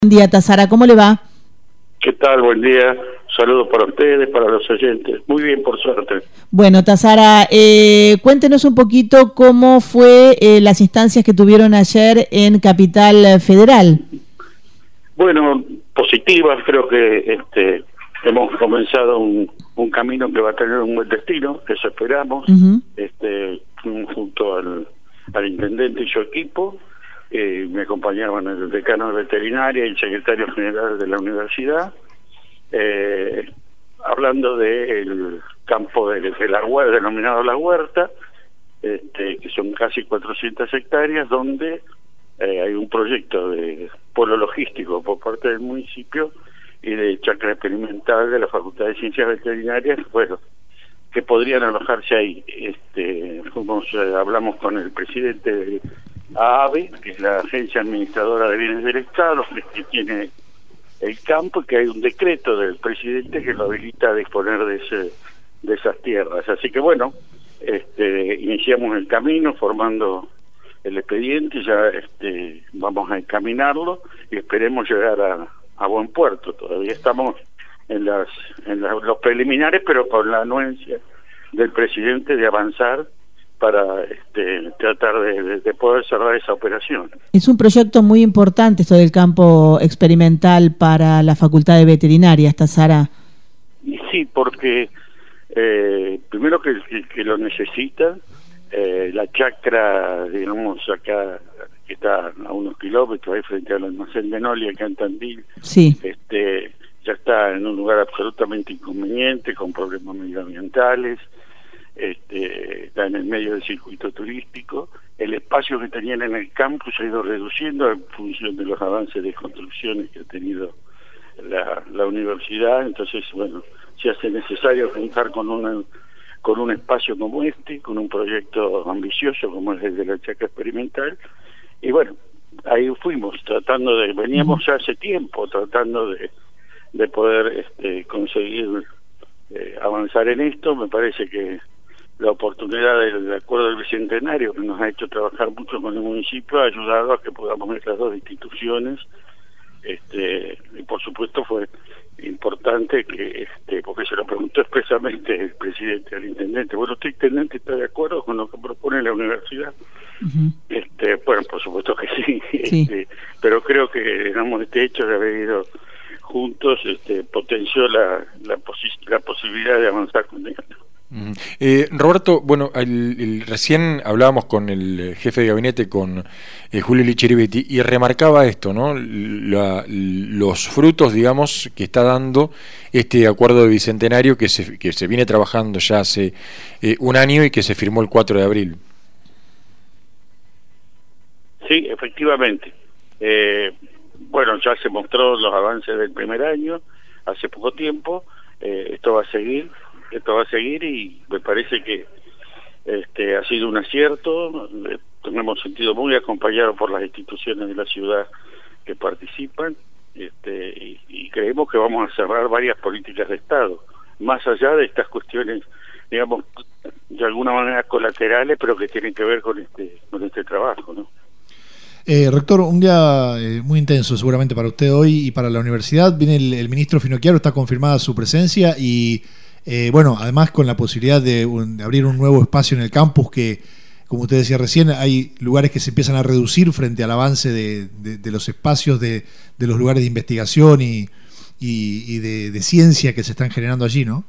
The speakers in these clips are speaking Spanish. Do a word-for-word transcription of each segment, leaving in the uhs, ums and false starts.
Buen día, Tazara, ¿cómo le va? ¿Qué tal? Buen día. Saludos para ustedes, para los oyentes. Muy bien, por suerte. Bueno, Tazara, eh, cuéntenos un poquito cómo fue eh, las instancias que tuvieron ayer en Capital Federal. Bueno, positivas. Creo que este hemos comenzado un, un camino que va a tener un buen destino, eso esperamos. Uh-huh. este junto al, al intendente y su equipo. Eh, me acompañaban el decano de veterinaria y el secretario general de la universidad, eh, hablando del campo de, de la huerta, denominado La Huerta, este, que son casi cuatrocientas hectáreas, donde eh, hay un proyecto de polo logístico por parte del municipio y de chacra experimental de la Facultad de Ciencias Veterinarias, bueno, que podrían alojarse ahí. Este, fuimos, eh, hablamos con el presidente de A A B E, que es la Agencia Administradora de Bienes del Estado, que tiene el campo, y que hay un decreto del presidente que lo habilita a disponer de ese, de esas tierras. Así que bueno, este, iniciamos el camino formando el expediente, ya este, vamos a encaminarlo y esperemos llegar a, a buen puerto. Todavía estamos en las en la, los preliminares, pero con la anuencia del presidente de avanzar para este, tratar de, de, de poder cerrar esa operación. Es un proyecto muy importante esto del campo experimental para la Facultad de Veterinaria, Tazara. Y sí, porque eh, primero que, que, que lo necesita, eh, la chacra, digamos, acá, que está a unos kilómetros, ahí frente al almacén de Nolia, acá en Tandil, sí. este, ya está en un lugar absolutamente inconveniente, con problemas medioambientales. Este, está en el medio del circuito turístico. El espacio que tenían en el campus se ha ido reduciendo en función de los avances de construcciones que ha tenido la, la universidad. Entonces, bueno, se hace necesario contar con una con un espacio como este, con un proyecto ambicioso como es el de la chacra experimental. Y bueno, ahí fuimos tratando de, veníamos ya hace tiempo tratando de, de poder este, conseguir eh, avanzar en esto. Me parece que la oportunidad del acuerdo del bicentenario, que nos ha hecho trabajar mucho con el municipio, ha ayudado a que podamos ver las dos instituciones. Este, y por supuesto fue importante que, este, porque se lo preguntó expresamente el presidente al intendente, bueno, ¿usted, intendente, está de acuerdo con lo que propone la universidad? Uh-huh. este Bueno, por supuesto que sí, sí. Este, pero creo que, digamos, este hecho de haber ido juntos este, potenció la, la, posi- la posibilidad de avanzar con esto. Eh, Roberto, bueno, el, el, recién hablábamos con el jefe de gabinete, con eh, Julio Licheribetti, y remarcaba esto, ¿no? La, los frutos, digamos, que está dando este acuerdo de bicentenario que se, que se viene trabajando ya hace eh, un año y que se firmó el cuatro de abril. Sí, efectivamente. Eh, bueno, ya se mostró los avances del primer año, hace poco tiempo. Eh, esto va a seguir. Esto va a seguir y me parece que este ha sido un acierto. Eh, nos hemos sentido muy acompañados por las instituciones de la ciudad que participan, este, y, y creemos que vamos a cerrar varias políticas de Estado, más allá de estas cuestiones, digamos, de alguna manera colaterales, pero que tienen que ver con este, con este trabajo, ¿no? Eh, rector, un día eh, muy intenso seguramente para usted hoy y para la universidad. Viene el, el ministro Finocchiaro, está confirmada su presencia y Eh, bueno, además con la posibilidad de, un, de abrir un nuevo espacio en el campus que, como usted decía recién, hay lugares que se empiezan a reducir frente al avance de, de, de los espacios de, de los lugares de investigación y, y, y de, de ciencia que se están generando allí, ¿no?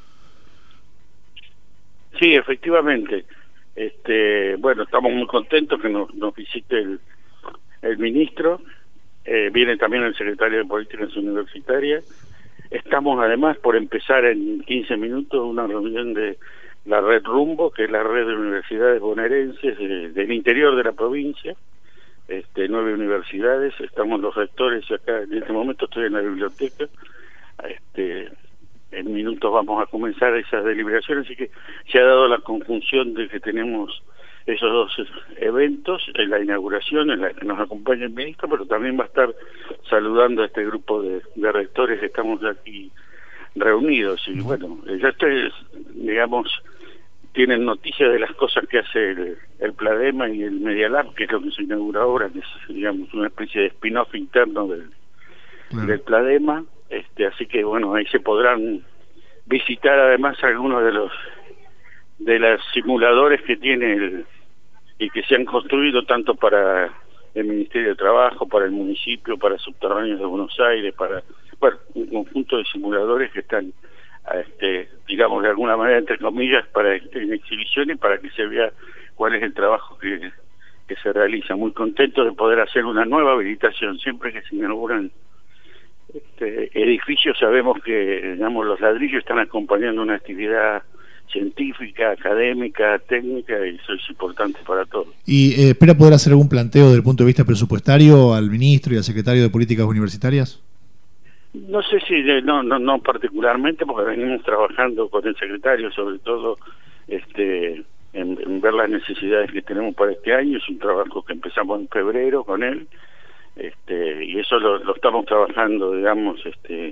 Sí, efectivamente. Este, bueno, estamos muy contentos que nos, nos visite el, el ministro. Eh, viene también el secretario de Políticas Universitarias. Estamos además por empezar en quince minutos una reunión de la red Rumbo, que es la red de universidades bonaerenses de, del interior de la provincia, este, nueve universidades. Estamos los rectores acá, en este momento estoy en la biblioteca. Este, en minutos vamos a comenzar esas deliberaciones, así que se ha dado la conjunción de que tenemos esos dos eventos, en la inauguración en la que nos acompaña el ministro, pero también va a estar saludando a este grupo de, de rectores que estamos aquí reunidos. Y bueno, ya ustedes, digamos, tienen noticias de las cosas que hace el, el Pladema y el Media Lab, que es lo que se inaugura ahora, que es, digamos, una especie de spin-off interno del, claro. del Pladema, este, así que bueno, ahí se podrán visitar además algunos de los de los simuladores que tiene el, y que se han construido tanto para el Ministerio de Trabajo, para el municipio, para Subterráneos de Buenos Aires, para bueno, un conjunto de simuladores que están, este, digamos de alguna manera, entre comillas, para en exhibición y para que se vea cuál es el trabajo que, que se realiza. Muy contento de poder hacer una nueva habilitación. Siempre que se inauguran este, edificios, sabemos que, digamos, los ladrillos están acompañando una actividad científica, académica, técnica, y eso es importante para todos. ¿Y eh, espera poder hacer algún planteo desde el punto de vista presupuestario al ministro y al secretario de Políticas Universitarias? No sé si, no, no, no particularmente, porque venimos trabajando con el secretario, sobre todo este, en, en ver las necesidades que tenemos para este año. Es un trabajo que empezamos en febrero con él, este, y eso lo, lo estamos trabajando, digamos, este,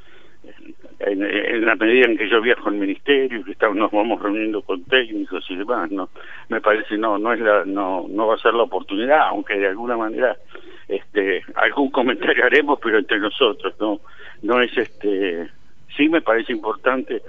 en, en la medida en que yo viajo al ministerio, que estamos, nos vamos reuniendo con técnicos y demás. No, me parece no, no es la, no, no va a ser la oportunidad, aunque de alguna manera este algún comentario haremos, pero entre nosotros, no no es este sí me parece importante,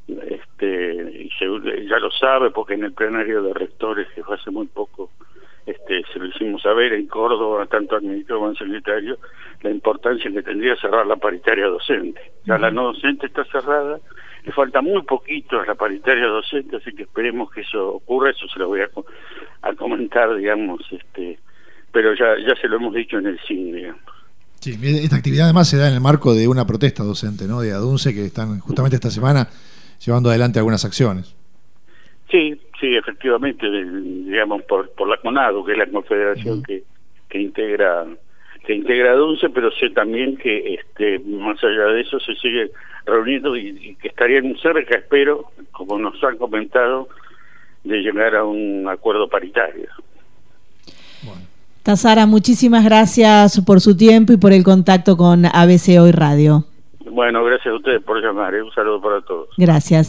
este y se, ya lo sabe, porque en el plenario de rectores que fue hace muy poco, este se lo hicimos saber en Córdoba, tanto al ministro como al secretario, la importancia que tendría cerrar la paritaria docente. Ya la no docente está cerrada, le falta muy poquito a la paritaria docente, así que esperemos que eso ocurra. Eso se lo voy a, a comentar, digamos, este pero ya ya se lo hemos dicho en el C I N, digamos. Sí, esta actividad además se da en el marco de una protesta docente, ¿no? De ADUNCE, que están justamente esta semana llevando adelante algunas acciones. Sí, sí, efectivamente, digamos, por por la CONADU, que es la confederación uh-huh. que que integra que integra ADUNCE, pero sé también que este más allá de eso se sigue reuniendo y, y que estarían cerca, espero, como nos han comentado, de llegar a un acuerdo paritario. Bueno. Tazara, muchísimas gracias por su tiempo y por el contacto con A B C Hoy Radio. Bueno, gracias a ustedes por llamar, ¿eh? Un saludo para todos. Gracias.